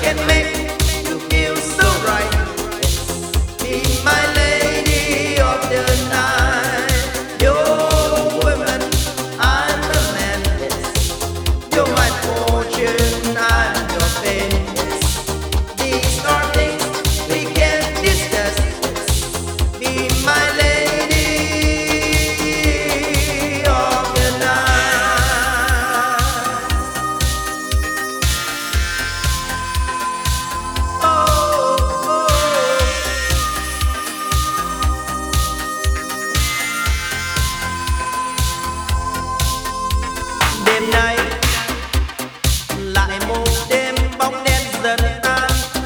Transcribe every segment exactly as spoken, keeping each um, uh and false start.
can make you feel so right. Be my lady of the night. You're a woman, I'm a man. Yes. You're my fortune, I'm your fate. Yes. These are things we can discuss. Be my lady of the night. Oh, oh. Đêm nay lại một đêm bóng đen dần tan,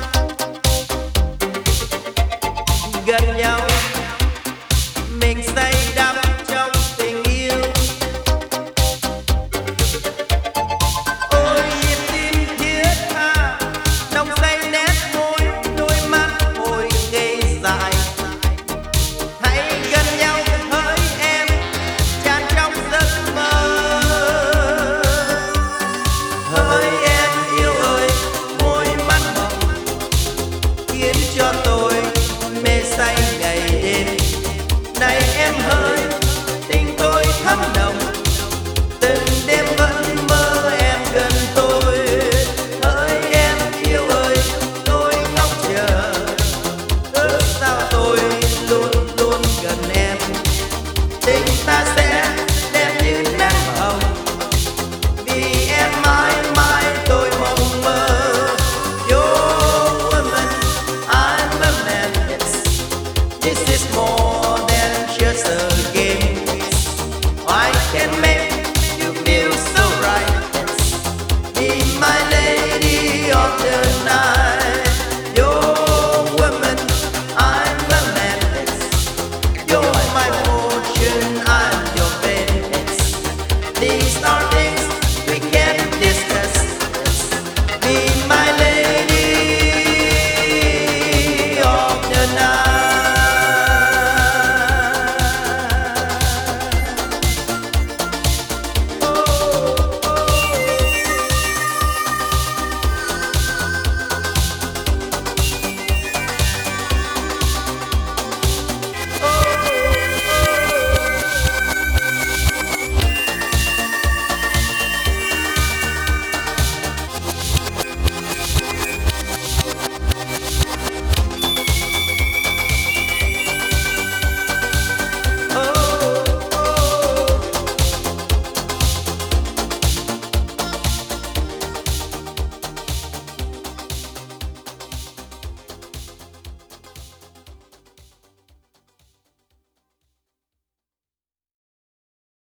gần nhau mình say đắm trong tình yêu. Ôi nhịp tim thiết tha, nồng say nét môi, đôi mắt hồi ngây dại. Hãy gần nhau hỡi em, tràn trong giấc mơ. Hỡi em yêu ơi, môi mắt hồng khiến cho tôi